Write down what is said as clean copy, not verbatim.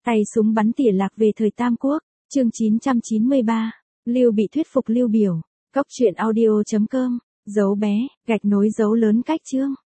Tay súng bắn tỉa lạc về thời Tam Quốc, chương 993, Lưu Bị thuyết phục Lưu Biểu, cóc truyện audio.com, dấu bé, gạch nối dấu lớn cách chương.